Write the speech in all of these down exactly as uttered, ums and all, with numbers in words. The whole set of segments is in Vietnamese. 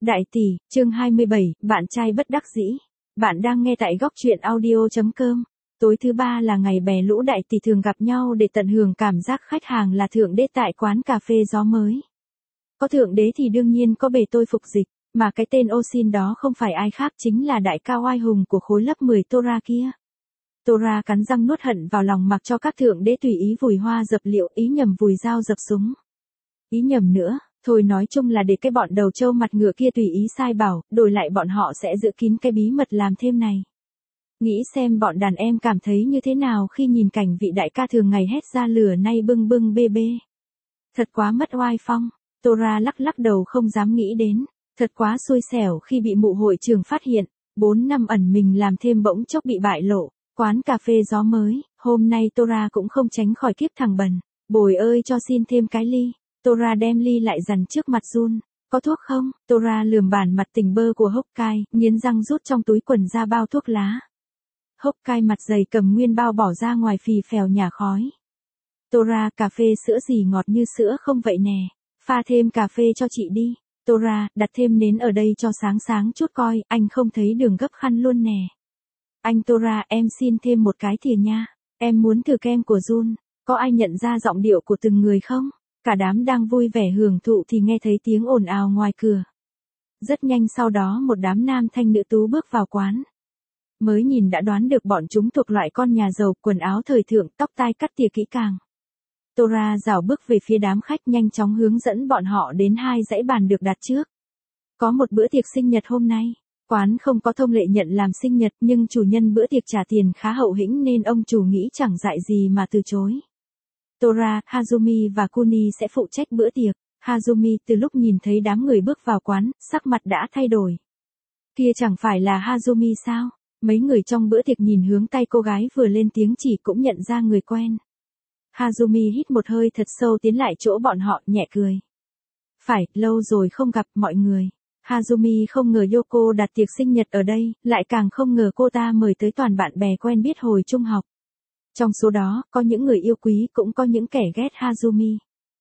Đại tỷ, chương hai mươi bảy, bạn trai bất đắc dĩ. Bạn đang nghe tại góc truyện audio.com. Tối thứ ba là ngày bè lũ đại tỷ thường gặp nhau để tận hưởng cảm giác khách hàng là thượng đế tại quán cà phê gió mới. Có thượng đế thì đương nhiên có bề tôi phục dịch, mà cái tên Osin đó không phải ai khác chính là đại ca oai hùng của khối lớp mười Tora kia. Tora cắn răng nuốt hận vào lòng mặc cho các thượng đế tùy ý vùi hoa dập liệu, ý nhầm vùi dao dập súng. Ý nhầm nữa. Thôi nói chung là để cái bọn đầu trâu mặt ngựa kia tùy ý sai bảo, đổi lại bọn họ sẽ giữ kín cái bí mật làm thêm này. Nghĩ xem bọn đàn em cảm thấy như thế nào khi nhìn cảnh vị đại ca thường ngày hét ra lửa nay bưng bưng bê bê. Thật quá mất oai phong, Tora lắc lắc đầu không dám nghĩ đến, thật quá xui xẻo khi bị mụ hội trưởng phát hiện, bốn năm ẩn mình làm thêm bỗng chốc bị bại lộ, quán cà phê gió mới, hôm nay Tora cũng không tránh khỏi kiếp thằng bần, bồi ơi cho xin thêm cái ly. Tora đem ly lại dằn trước mặt Jun, có thuốc không? Tora lườm bản mặt tỉnh bơ của Hokkai, nghiến răng rút trong túi quần ra bao thuốc lá. Hokkai mặt dày cầm nguyên bao bỏ ra ngoài phì phèo nhả khói. Tora, cà phê sữa gì ngọt như sữa không vậy nè, pha thêm cà phê cho chị đi. Tora, đặt thêm nến ở đây cho sáng sáng chút coi, anh không thấy đường gấp khăn luôn nè. Anh Tora, em xin thêm một cái thìa nha, em muốn thử kem của Jun, có ai nhận ra giọng điệu của từng người không? Cả đám đang vui vẻ hưởng thụ thì nghe thấy tiếng ồn ào ngoài cửa. Rất nhanh sau đó một đám nam thanh nữ tú bước vào quán. Mới nhìn đã đoán được bọn chúng thuộc loại con nhà giàu, quần áo thời thượng, tóc tai cắt tỉa kỹ càng. Tora rảo bước về phía đám khách nhanh chóng hướng dẫn bọn họ đến hai dãy bàn được đặt trước. Có một bữa tiệc sinh nhật hôm nay. Quán không có thông lệ nhận làm sinh nhật nhưng chủ nhân bữa tiệc trả tiền khá hậu hĩnh nên ông chủ nghĩ chẳng dại gì mà từ chối. Tora, Hazumi và Kuni sẽ phụ trách bữa tiệc. Hazumi từ lúc nhìn thấy đám người bước vào quán, sắc mặt đã thay đổi. Kia chẳng phải là Hazumi sao? Mấy người trong bữa tiệc nhìn hướng tay cô gái vừa lên tiếng chỉ cũng nhận ra người quen. Hazumi hít một hơi thật sâu tiến lại chỗ bọn họ, nhẹ cười. Phải, lâu rồi không gặp mọi người. Hazumi không ngờ Yoko đặt tiệc sinh nhật ở đây, lại càng không ngờ cô ta mời tới toàn bạn bè quen biết hồi trung học. Trong số đó, có những người yêu quý cũng có những kẻ ghét Hazumi.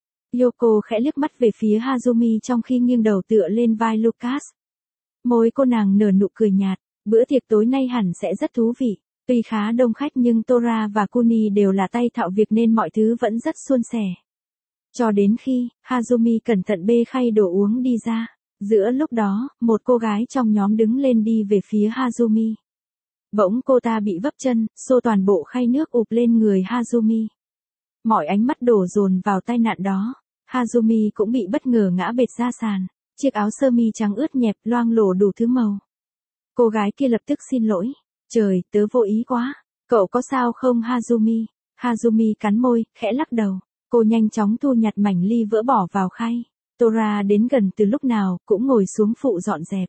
Yoko khẽ liếc mắt về phía Hazumi trong khi nghiêng đầu tựa lên vai Lucas. Môi cô nàng nở nụ cười nhạt, bữa tiệc tối nay hẳn sẽ rất thú vị. Tuy khá đông khách nhưng Tora và Kuni đều là tay thạo việc nên mọi thứ vẫn rất suôn sẻ. Cho đến khi, Hazumi cẩn thận bê khay đồ uống đi ra. Giữa lúc đó, một cô gái trong nhóm đứng lên đi về phía Hazumi. Bỗng cô ta bị vấp chân, xô toàn bộ khay nước ụp lên người Hazumi. Mọi ánh mắt đổ dồn vào tai nạn đó. Hazumi cũng bị bất ngờ ngã bệt ra sàn. Chiếc áo sơ mi trắng ướt nhẹp loang lổ đủ thứ màu. Cô gái kia lập tức xin lỗi. Trời, tớ vô ý quá. Cậu có sao không Hazumi? Hazumi cắn môi, khẽ lắc đầu. Cô nhanh chóng thu nhặt mảnh ly vỡ bỏ vào khay. Tora đến gần từ lúc nào, cũng ngồi xuống phụ dọn dẹp.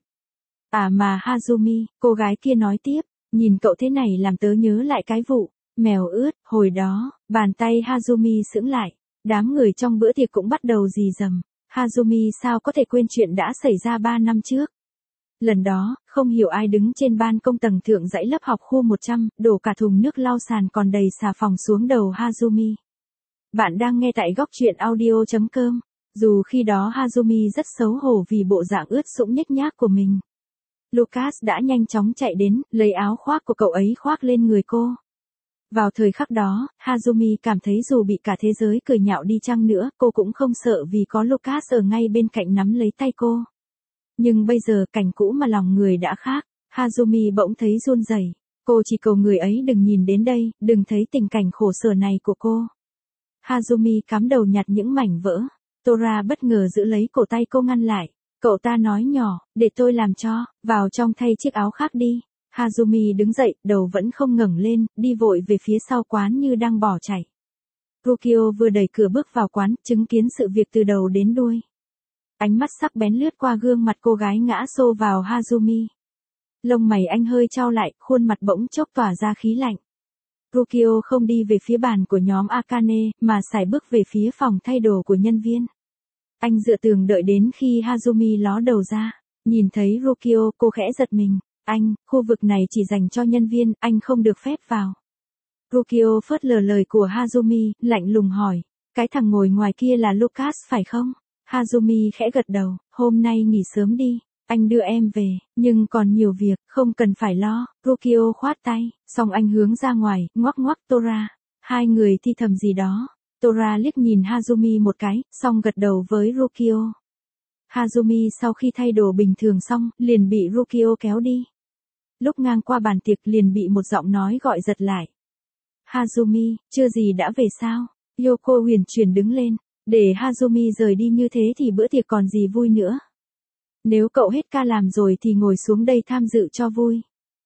À mà Hazumi, cô gái kia nói tiếp. Nhìn cậu thế này làm tớ nhớ lại cái vụ mèo ướt, hồi đó, bàn tay Hazumi sững lại, đám người trong bữa tiệc cũng bắt đầu rì rầm. Hazumi sao có thể quên chuyện đã xảy ra ba năm trước. Lần đó, không hiểu ai đứng trên ban công tầng thượng dãy lớp học khu một trăm, đổ cả thùng nước lau sàn còn đầy xà phòng xuống đầu Hazumi. Bạn đang nghe tại góc truyện audio.com. Dù khi đó Hazumi rất xấu hổ vì bộ dạng ướt sũng nhếch nhác của mình. Lucas đã nhanh chóng chạy đến, lấy áo khoác của cậu ấy khoác lên người cô. Vào thời khắc đó, Hazumi cảm thấy dù bị cả thế giới cười nhạo đi chăng nữa, cô cũng không sợ vì có Lucas ở ngay bên cạnh nắm lấy tay cô. Nhưng bây giờ cảnh cũ mà lòng người đã khác, Hazumi bỗng thấy run rẩy. Cô chỉ cầu người ấy đừng nhìn đến đây, đừng thấy tình cảnh khổ sở này của cô. Hazumi cắm đầu nhặt những mảnh vỡ. Tora bất ngờ giữ lấy cổ tay cô ngăn lại. Cậu ta nói nhỏ, để tôi làm cho, vào trong thay chiếc áo khác đi. Hazumi đứng dậy, đầu vẫn không ngẩng lên, đi vội về phía sau quán như đang bỏ chạy. Rukio vừa đẩy cửa bước vào quán, chứng kiến sự việc từ đầu đến đuôi. Ánh mắt sắc bén lướt qua gương mặt cô gái ngã xô vào Hazumi. Lông mày anh hơi chau lại, khuôn mặt bỗng chốc tỏa ra khí lạnh. Rukio không đi về phía bàn của nhóm Akane, mà sải bước về phía phòng thay đồ của nhân viên. Anh dựa tường đợi đến khi Hazumi ló đầu ra. Nhìn thấy Rukio, cô khẽ giật mình. Anh, khu vực này chỉ dành cho nhân viên, anh không được phép vào. Rukio phớt lờ lời của Hazumi, lạnh lùng hỏi. Cái thằng ngồi ngoài kia là Lucas phải không? Hazumi khẽ gật đầu, hôm nay nghỉ sớm đi. Anh đưa em về, nhưng còn nhiều việc, không cần phải lo. Rukio khoát tay, xong anh hướng ra ngoài, ngoắc ngoắc Tora. Hai người thi thầm gì đó. Tora liếc nhìn Hazumi một cái, xong gật đầu với Rukio. Hazumi sau khi thay đồ bình thường xong, liền bị Rukio kéo đi. Lúc ngang qua bàn tiệc liền bị một giọng nói gọi giật lại. Hazumi, chưa gì đã về sao? Yoko huyền chuyển đứng lên, để Hazumi rời đi như thế thì bữa tiệc còn gì vui nữa. Nếu cậu hết ca làm rồi thì ngồi xuống đây tham dự cho vui.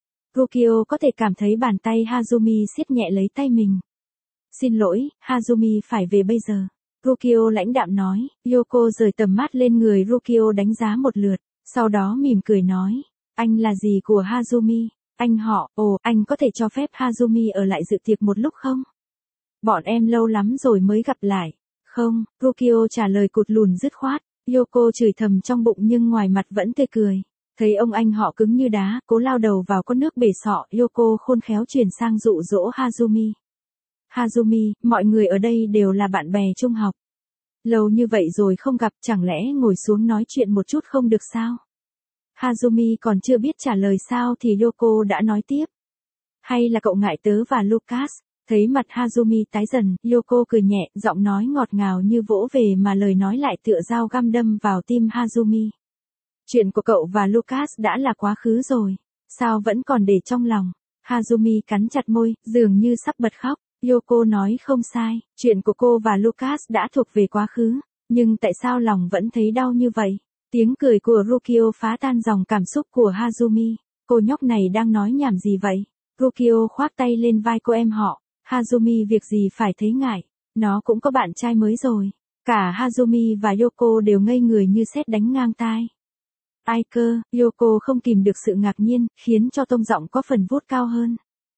Rukio có thể cảm thấy bàn tay Hazumi siết nhẹ lấy tay mình. Xin lỗi, Hazumi phải về bây giờ. Rukio lãnh đạm nói, Yoko rời tầm mắt lên người Rukio đánh giá một lượt, sau đó mỉm cười nói, anh là gì của Hazumi? Anh họ, ồ, anh có thể cho phép Hazumi ở lại dự tiệc một lúc không? Bọn em lâu lắm rồi mới gặp lại. Không, Rukio trả lời cụt lùn dứt khoát. Yoko chửi thầm trong bụng nhưng ngoài mặt vẫn tươi cười. Thấy ông anh họ cứng như đá, cố lao đầu vào con nước bể sọ, Yoko khôn khéo chuyển sang dụ dỗ Hazumi. Hazumi, mọi người ở đây đều là bạn bè trung học. Lâu như vậy rồi không gặp, chẳng lẽ ngồi xuống nói chuyện một chút không được sao? Hazumi còn chưa biết trả lời sao thì Yoko đã nói tiếp. Hay là cậu ngại tớ và Lucas? Thấy mặt Hazumi tái dần, Yoko cười nhẹ, giọng nói ngọt ngào như vỗ về mà lời nói lại tựa dao găm đâm vào tim Hazumi. Chuyện của cậu và Lucas đã là quá khứ rồi. Sao vẫn còn để trong lòng? Hazumi cắn chặt môi, dường như sắp bật khóc. Yoko nói không sai, chuyện của cô và Lucas đã thuộc về quá khứ. Nhưng tại sao lòng vẫn thấy đau như vậy? Tiếng cười của Rukio phá tan dòng cảm xúc của Hazumi. Cô nhóc này đang nói nhảm gì vậy? Rukio khoác tay lên vai cô em họ. Hazumi việc gì phải thấy ngại, nó cũng có bạn trai mới rồi. Cả Hazumi và Yoko đều ngây người như sét đánh ngang tai. Ai cơ, Yoko không kìm được sự ngạc nhiên, khiến cho tông giọng có phần vút cao hơn.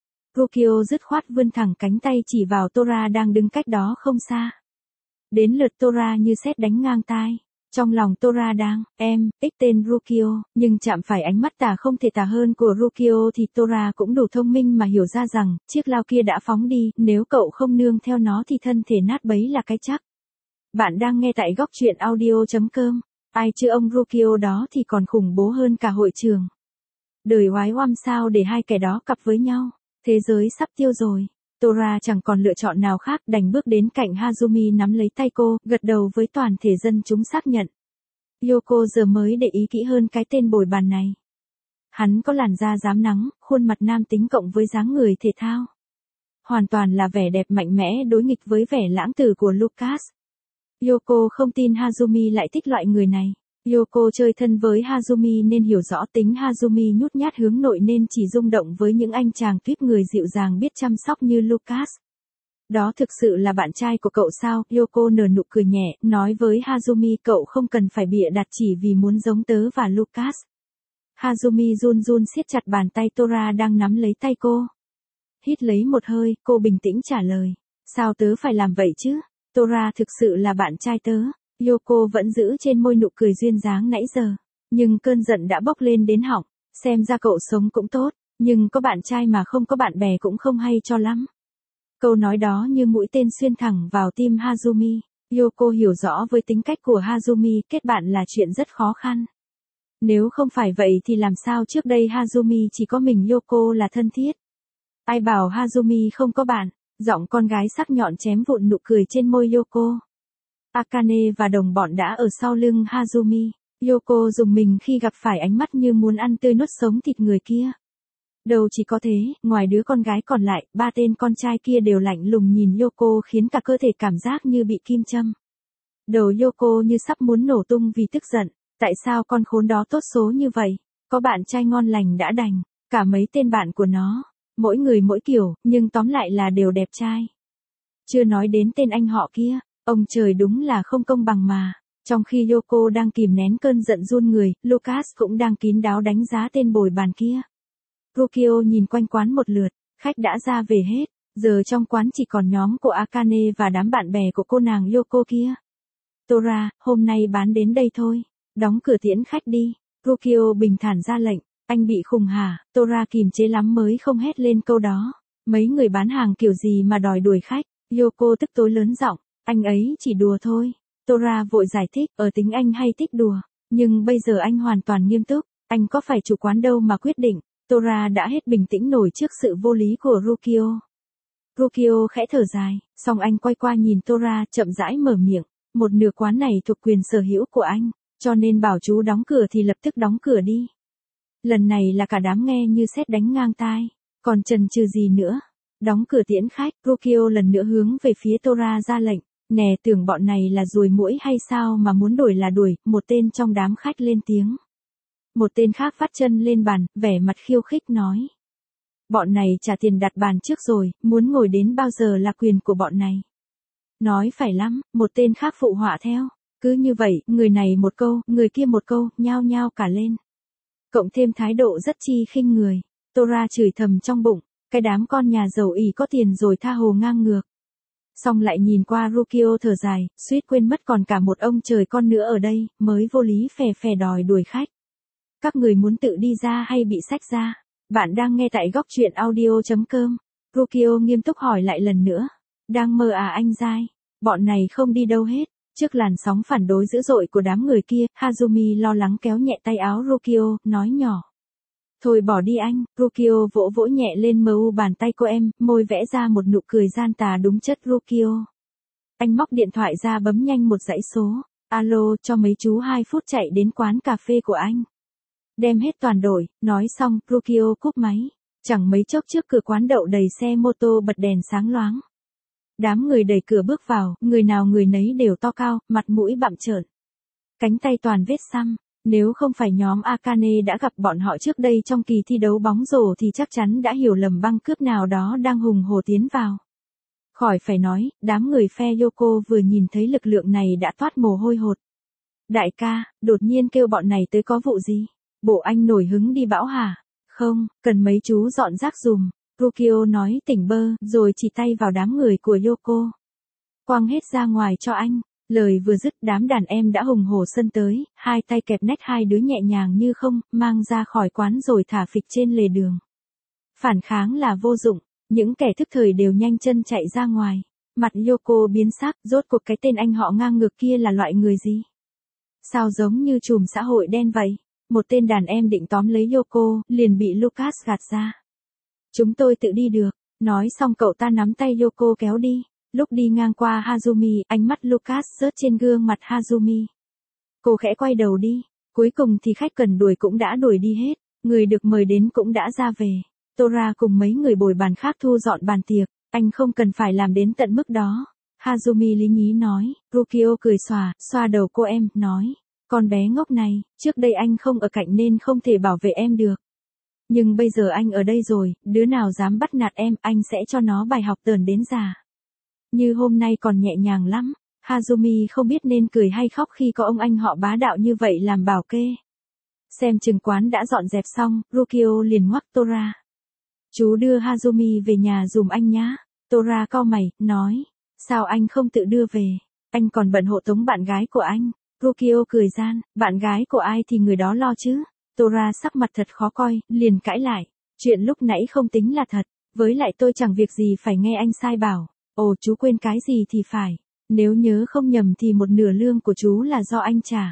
Rukio dứt khoát vươn thẳng cánh tay chỉ vào Tora đang đứng cách đó không xa. Đến lượt Tora như sét đánh ngang tai. Trong lòng Tora đang, em, ích tên Rukio, nhưng chạm phải ánh mắt tà không thể tà hơn của Rukio thì Tora cũng đủ thông minh mà hiểu ra rằng, chiếc lao kia đã phóng đi, nếu cậu không nương theo nó thì thân thể nát bấy là cái chắc. Bạn đang nghe tại góc truyện audio chấm com, ai chứ ông Rukio đó thì còn khủng bố hơn cả hội trường. Đời oái oăm sao để hai kẻ đó cặp với nhau, thế giới sắp tiêu rồi. Tora chẳng còn lựa chọn nào khác đành bước đến cạnh Hazumi nắm lấy tay cô, gật đầu với toàn thể dân chúng xác nhận. Yoko giờ mới để ý kỹ hơn cái tên bồi bàn này. Hắn có làn da rám nắng, khuôn mặt nam tính cộng với dáng người thể thao. Hoàn toàn là vẻ đẹp mạnh mẽ đối nghịch với vẻ lãng tử của Lucas. Yoko không tin Hazumi lại thích loại người này. Yoko chơi thân với Hazumi nên hiểu rõ tính Hazumi nhút nhát hướng nội nên chỉ rung động với những anh chàng tuyếp người dịu dàng biết chăm sóc như Lucas. Đó thực sự là bạn trai của cậu sao? Yoko nở nụ cười nhẹ, nói với Hazumi cậu không cần phải bịa đặt chỉ vì muốn giống tớ và Lucas. Hazumi run run siết chặt bàn tay Tora đang nắm lấy tay cô. Hít lấy một hơi, cô bình tĩnh trả lời. Sao tớ phải làm vậy chứ? Tora thực sự là bạn trai tớ. Yoko vẫn giữ trên môi nụ cười duyên dáng nãy giờ. Nhưng cơn giận đã bốc lên đến họng. Xem ra cậu sống cũng tốt. Nhưng có bạn trai mà không có bạn bè cũng không hay cho lắm. Câu nói đó như mũi tên xuyên thẳng vào tim Hazumi. Yoko hiểu rõ với tính cách của Hazumi kết bạn là chuyện rất khó khăn. Nếu không phải vậy thì làm sao trước đây Hazumi chỉ có mình Yoko là thân thiết. Ai bảo Hazumi không có bạn. Giọng con gái sắc nhọn chém vụn nụ cười trên môi Yoko. Akane và đồng bọn đã ở sau lưng Hazumi. Yoko dùng mình khi gặp phải ánh mắt như muốn ăn tươi nuốt sống thịt người kia. Đâu chỉ có thế, ngoài đứa con gái còn lại, ba tên con trai kia đều lạnh lùng nhìn Yoko khiến cả cơ thể cảm giác như bị kim châm. Đầu Yoko như sắp muốn nổ tung vì tức giận. Tại sao con khốn đó tốt số như vậy? Có bạn trai ngon lành đã đành. Cả mấy tên bạn của nó. Mỗi người mỗi kiểu, nhưng tóm lại là đều đẹp trai. Chưa nói đến tên anh họ kia. Ông trời đúng là không công bằng mà. Trong khi Yoko đang kìm nén cơn giận run người, Lucas cũng đang kín đáo đánh giá tên bồi bàn kia. Rukio nhìn quanh quán một lượt, khách đã ra về hết, giờ trong quán chỉ còn nhóm của Akane và đám bạn bè của cô nàng Yoko kia. Tora, hôm nay bán đến đây thôi, đóng cửa tiễn khách đi. Rukio bình thản ra lệnh, anh bị khùng hả? Tora kìm chế lắm mới không hét lên câu đó. Mấy người bán hàng kiểu gì mà đòi đuổi khách? Yoko tức tối lớn giọng, anh ấy chỉ đùa thôi. Tora vội giải thích, ở tính anh hay thích đùa. Nhưng bây giờ anh hoàn toàn nghiêm túc, anh có phải chủ quán đâu mà quyết định. Tora đã hết bình tĩnh nổi trước sự vô lý của Rukio. Rukio khẽ thở dài, xong anh quay qua nhìn Tora, chậm rãi mở miệng. Một nửa quán này thuộc quyền sở hữu của anh, cho nên bảo chú đóng cửa thì lập tức đóng cửa đi. Lần này là cả đám nghe như sét đánh ngang tai, còn chần chừ gì nữa. Đóng cửa tiễn khách, Rukio lần nữa hướng về phía Tora ra lệnh. Nè, tưởng bọn này là ruồi muỗi hay sao mà muốn đuổi là đuổi, một tên trong đám khách lên tiếng. Một tên khác vắt chân lên bàn, vẻ mặt khiêu khích nói. Bọn này trả tiền đặt bàn trước rồi, muốn ngồi đến bao giờ là quyền của bọn này. Nói phải lắm, một tên khác phụ họa theo. Cứ như vậy, người này một câu, người kia một câu, nhao nhao cả lên. Cộng thêm thái độ rất chi khinh người. Tora chửi thầm trong bụng, cái đám con nhà giàu ỉ có tiền rồi tha hồ ngang ngược. Xong lại nhìn qua Rukio thở dài, suýt quên mất còn cả một ông trời con nữa ở đây, mới vô lý phè phè đòi đuổi khách. Các người muốn tự đi ra hay bị xách ra? Bạn đang nghe tại góc truyện audio chấm com. Rukio nghiêm túc hỏi lại lần nữa. Đang mơ à anh dai? Bọn này không đi đâu hết. Trước làn sóng phản đối dữ dội của đám người kia, Hazumi lo lắng kéo nhẹ tay áo Rukio, nói nhỏ. Thôi bỏ đi anh, Rukio vỗ vỗ nhẹ lên mờ u bàn tay cô em, môi vẽ ra một nụ cười gian tà đúng chất Rukio. Anh móc điện thoại ra bấm nhanh một dãy số. Alo, cho mấy chú hai phút chạy đến quán cà phê của anh. Đem hết toàn đổi, nói xong, Rukio cúp máy. Chẳng mấy chốc trước cửa quán đậu đầy xe mô tô bật đèn sáng loáng. Đám người đẩy cửa bước vào, người nào người nấy đều to cao, mặt mũi bặm trợn. Cánh tay toàn vết xăm. Nếu không phải nhóm Akane đã gặp bọn họ trước đây trong kỳ thi đấu bóng rổ thì chắc chắn đã hiểu lầm băng cướp nào đó đang hùng hổ tiến vào. Khỏi phải nói, đám người phe Yoko vừa nhìn thấy lực lượng này đã toát mồ hôi hột. Đại ca, đột nhiên kêu bọn này tới có vụ gì? Bộ anh nổi hứng đi bão hả? Không, cần mấy chú dọn rác dùm. Rukio nói tỉnh bơ, rồi chỉ tay vào đám người của Yoko. Quăng hết ra ngoài cho anh. Lời vừa dứt, đám đàn em đã hùng hổ sân tới, hai tay kẹp nách hai đứa nhẹ nhàng như không, mang ra khỏi quán rồi thả phịch trên lề đường. Phản kháng là vô dụng, những kẻ thức thời đều nhanh chân chạy ra ngoài. Mặt Yoko biến sắc, rốt cuộc cái tên anh họ ngang ngược kia là loại người gì? Sao giống như trùm xã hội đen vậy? Một tên đàn em định tóm lấy Yoko, liền bị Lucas gạt ra. Chúng tôi tự đi được, nói xong cậu ta nắm tay Yoko kéo đi. Lúc đi ngang qua Hazumi, ánh mắt Lucas rớt trên gương mặt Hazumi. Cô khẽ quay đầu đi. Cuối cùng thì khách cần đuổi cũng đã đuổi đi hết. Người được mời đến cũng đã ra về. Tora cùng mấy người bồi bàn khác thu dọn bàn tiệc. Anh không cần phải làm đến tận mức đó. Hazumi lý nhí nói. Rukio cười xòa, xoa đầu cô em, nói. Con bé ngốc này, trước đây anh không ở cạnh nên không thể bảo vệ em được. Nhưng bây giờ anh ở đây rồi, đứa nào dám bắt nạt em, anh sẽ cho nó bài học tởn đến già. Như hôm nay còn nhẹ nhàng lắm. Hazumi không biết nên cười hay khóc khi có ông anh họ bá đạo như vậy làm bảo kê. Xem chừng quán đã dọn dẹp xong, Rukio liền ngoắc Tora. Chú đưa Hazumi về nhà dùm anh nhá. Tora cau mày, nói. Sao anh không tự đưa về? Anh còn bận hộ tống bạn gái của anh. Rukio cười gian, bạn gái của ai thì người đó lo chứ. Tora sắc mặt thật khó coi, liền cãi lại. Chuyện lúc nãy không tính là thật. Với lại tôi chẳng việc gì phải nghe anh sai bảo. Ồ, chú quên cái gì thì phải. Nếu nhớ không nhầm thì một nửa lương của chú là do anh trả.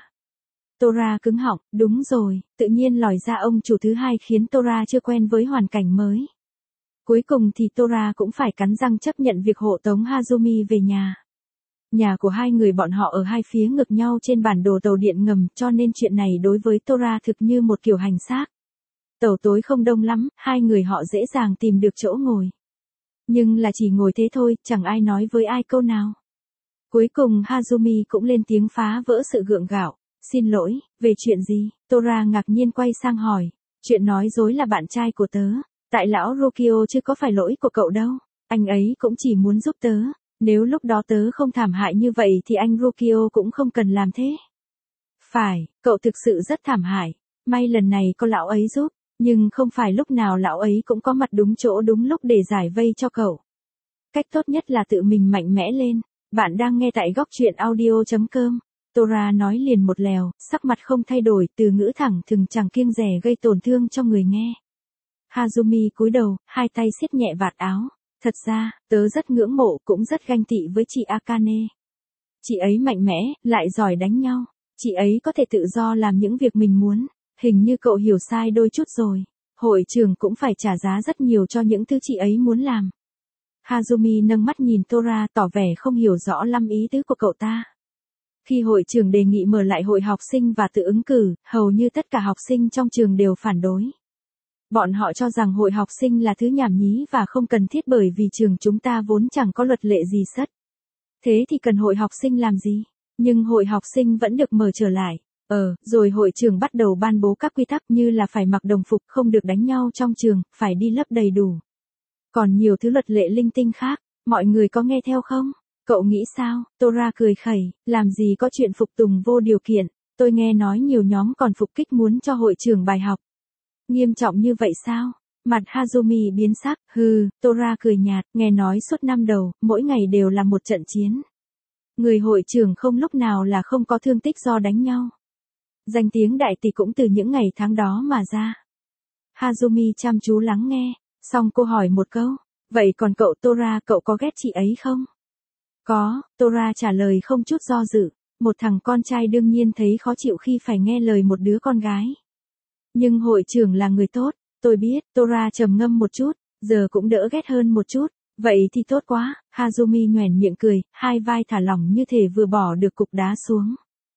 Tora cứng họng, đúng rồi, tự nhiên lòi ra ông chủ thứ hai khiến Tora chưa quen với hoàn cảnh mới. Cuối cùng thì Tora cũng phải cắn răng chấp nhận việc hộ tống Hazumi về nhà. Nhà của hai người bọn họ ở hai phía ngược nhau trên bản đồ tàu điện ngầm, cho nên chuyện này đối với Tora thực như một kiểu hành xác. Tàu tối không đông lắm, hai người họ dễ dàng tìm được chỗ ngồi. Nhưng là chỉ ngồi thế thôi, chẳng ai nói với ai câu nào. Cuối cùng Hazumi cũng lên tiếng phá vỡ sự gượng gạo. Xin lỗi, về chuyện gì? Tora ngạc nhiên quay sang hỏi. Chuyện nói dối là bạn trai của tớ. Tại lão Rukio chứ có phải lỗi của cậu đâu. Anh ấy cũng chỉ muốn giúp tớ. Nếu lúc đó tớ không thảm hại như vậy thì anh Rukio cũng không cần làm thế. Phải, cậu thực sự rất thảm hại. May lần này có lão ấy giúp. Nhưng không phải lúc nào lão ấy cũng có mặt đúng chỗ đúng lúc để giải vây cho cậu. Cách tốt nhất là tự mình mạnh mẽ lên. Bạn đang nghe tại góc truyện audio chấm com. Tora nói liền một lèo, sắc mặt không thay đổi, từ ngữ thẳng thừng chẳng kiêng dè gây tổn thương cho người nghe. Hazumi cúi đầu, hai tay siết nhẹ vạt áo. Thật ra, tớ rất ngưỡng mộ cũng rất ganh tị với chị Akane. Chị ấy mạnh mẽ, lại giỏi đánh nhau. Chị ấy có thể tự do làm những việc mình muốn. Hình như cậu hiểu sai đôi chút rồi. Hội trưởng cũng phải trả giá rất nhiều cho những thứ chị ấy muốn làm. Hazumi nâng mắt nhìn Tora tỏ vẻ không hiểu rõ lắm ý tứ của cậu ta. Khi hội trưởng đề nghị mở lại hội học sinh và tự ứng cử, hầu như tất cả học sinh trong trường đều phản đối. Bọn họ cho rằng hội học sinh là thứ nhảm nhí và không cần thiết bởi vì trường chúng ta vốn chẳng có luật lệ gì sất. Thế thì cần hội học sinh làm gì? Nhưng hội học sinh vẫn được mở trở lại. Ờ, rồi hội trưởng bắt đầu ban bố các quy tắc như là phải mặc đồng phục, không được đánh nhau trong trường, phải đi lớp đầy đủ. Còn nhiều thứ luật lệ linh tinh khác, mọi người có nghe theo không? Cậu nghĩ sao? Tora cười khẩy, làm gì có chuyện phục tùng vô điều kiện, tôi nghe nói nhiều nhóm còn phục kích muốn cho hội trưởng bài học. Nghiêm trọng như vậy sao? Mặt Hazumi biến sắc, hừ, Tora cười nhạt, nghe nói suốt năm đầu, mỗi ngày đều là một trận chiến. Người hội trưởng không lúc nào là không có thương tích do đánh nhau. Danh tiếng đại tỷ cũng từ những ngày tháng đó mà ra. Hazumi chăm chú lắng nghe, xong cô hỏi một câu, vậy còn cậu Tora, cậu có ghét chị ấy không? Có, Tora trả lời không chút do dự, một thằng con trai đương nhiên thấy khó chịu khi phải nghe lời một đứa con gái. Nhưng hội trưởng là người tốt, tôi biết, Tora trầm ngâm một chút, giờ cũng đỡ ghét hơn một chút, vậy thì tốt quá, Hazumi nhoẻn miệng cười, hai vai thả lỏng như thể vừa bỏ được cục đá xuống.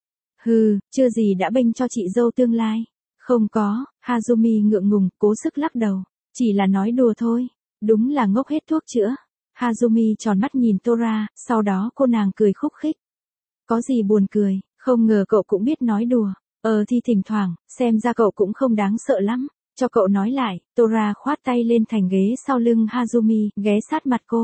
Hừ, chưa gì đã bênh cho chị dâu tương lai. Không có, Hazumi ngượng ngùng, cố sức lắc đầu, chỉ là nói đùa thôi, đúng là ngốc hết thuốc chữa. Hazumi tròn mắt nhìn Tora, sau đó cô nàng cười khúc khích. Có gì buồn cười, không ngờ cậu cũng biết nói đùa. Ờ thì thỉnh thoảng, xem ra cậu cũng không đáng sợ lắm. Cho cậu nói lại, Tora khoát tay lên thành ghế sau lưng Hazumi, ghé sát mặt cô.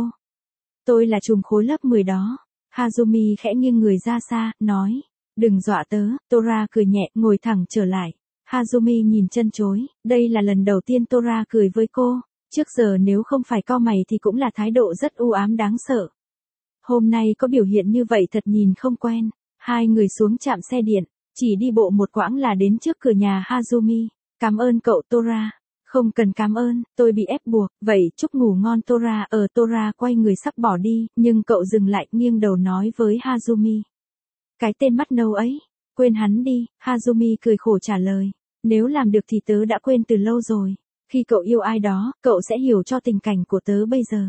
Tôi là trùm khối lớp mười đó. Hazumi khẽ nghiêng người ra xa, nói. Đừng dọa tớ, Tora cười nhẹ, ngồi thẳng trở lại. Hazumi nhìn chân chối, đây là lần đầu tiên Tora cười với cô. Trước giờ nếu không phải cau mày thì cũng là thái độ rất u ám đáng sợ. Hôm nay có biểu hiện như vậy thật nhìn không quen. Hai người xuống trạm xe điện, chỉ đi bộ một quãng là đến trước cửa nhà Hazumi. Cảm ơn cậu Tora. Không cần cảm ơn, tôi bị ép buộc, vậy chúc ngủ ngon Tora. Ở Tora quay người sắp bỏ đi, nhưng cậu dừng lại nghiêng đầu nói với Hazumi. Cái tên mắt nâu ấy, quên hắn đi, Hazumi cười khổ trả lời. Nếu làm được thì tớ đã quên từ lâu rồi. Khi cậu yêu ai đó, cậu sẽ hiểu cho tình cảnh của tớ bây giờ.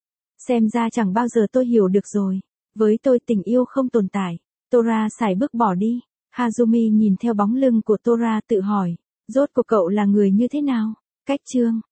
Xem ra chẳng bao giờ tôi hiểu được rồi. Với tôi tình yêu không tồn tại. Tora sải bước bỏ đi. Hazumi nhìn theo bóng lưng của Tora tự hỏi. Rốt cuộc cậu là người như thế nào? Cách chương